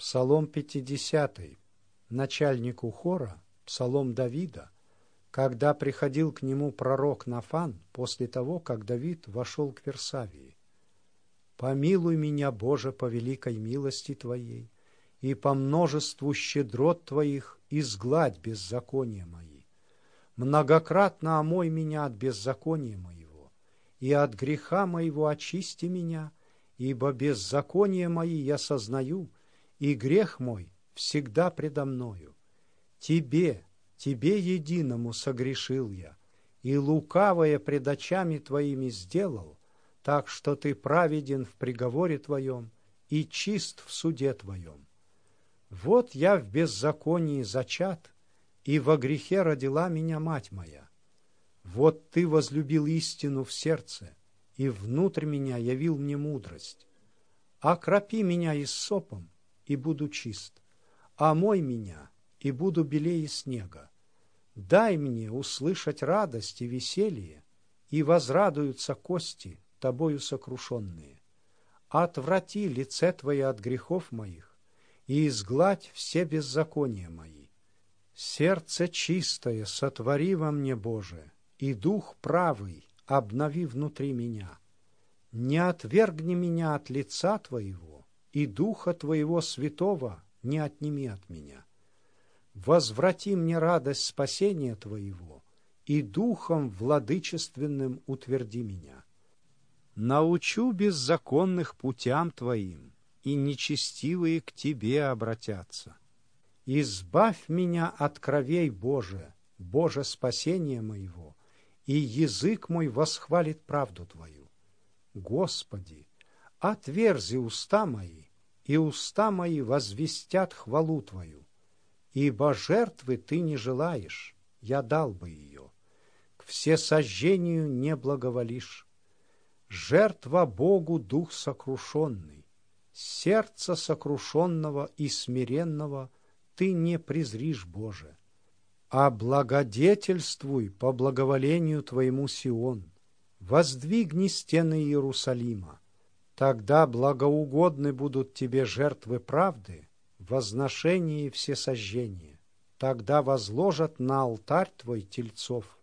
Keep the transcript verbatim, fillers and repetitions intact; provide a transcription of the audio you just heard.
Псалом пятидесятый, начальнику хора, псалом Давида, когда приходил к нему пророк Нафан после того, как Давид вошел к Версавии. «Помилуй меня, Боже, по великой милости Твоей, и по множеству щедрот Твоих изгладь беззакония мои. Многократно омой меня от беззакония моего, и от греха моего очисти меня, ибо беззаконие мои я сознаю, и грех мой всегда предо мною. Тебе, Тебе единому согрешил я, и лукавое пред очами Твоими сделал, так что Ты праведен в приговоре Твоем и чист в суде Твоем. Вот я в беззаконии зачат, и во грехе родила меня мать моя. Вот Ты возлюбил истину в сердце, и внутрь меня явил мне мудрость. Окропи меня иссопом, и буду чист, омой меня, и буду белее снега. Дай мне услышать радость и веселье, и возрадуются кости, Тобою сокрушенные. Отврати лице Твое от грехов моих, и изгладь все беззакония мои. Сердце чистое сотвори во мне, Боже, и дух правый обнови внутри меня. Не отвергни меня от лица Твоего, и Духа Твоего Святого не отними от меня. Возврати мне радость спасения Твоего, и Духом владычественным утверди меня. Научу беззаконных путям Твоим, и нечестивые к Тебе обратятся. Избавь меня от кровей, Боже, Боже спасения моего, и язык мой восхвалит правду Твою. Господи, отверзи уста мои, и уста мои возвестят хвалу Твою. Ибо жертвы Ты не желаешь, я дал бы ее. К всесожжению не благоволишь. Жертва Богу дух сокрушенный. Сердце сокрушенного и смиренного Ты не презришь, Боже. А благодетельствуй по благоволению Твоему Сион. Воздвигни стены Иерусалима. Тогда благоугодны будут Тебе жертвы правды, возношение и всесожжение. Тогда возложат на алтарь Твой тельцов,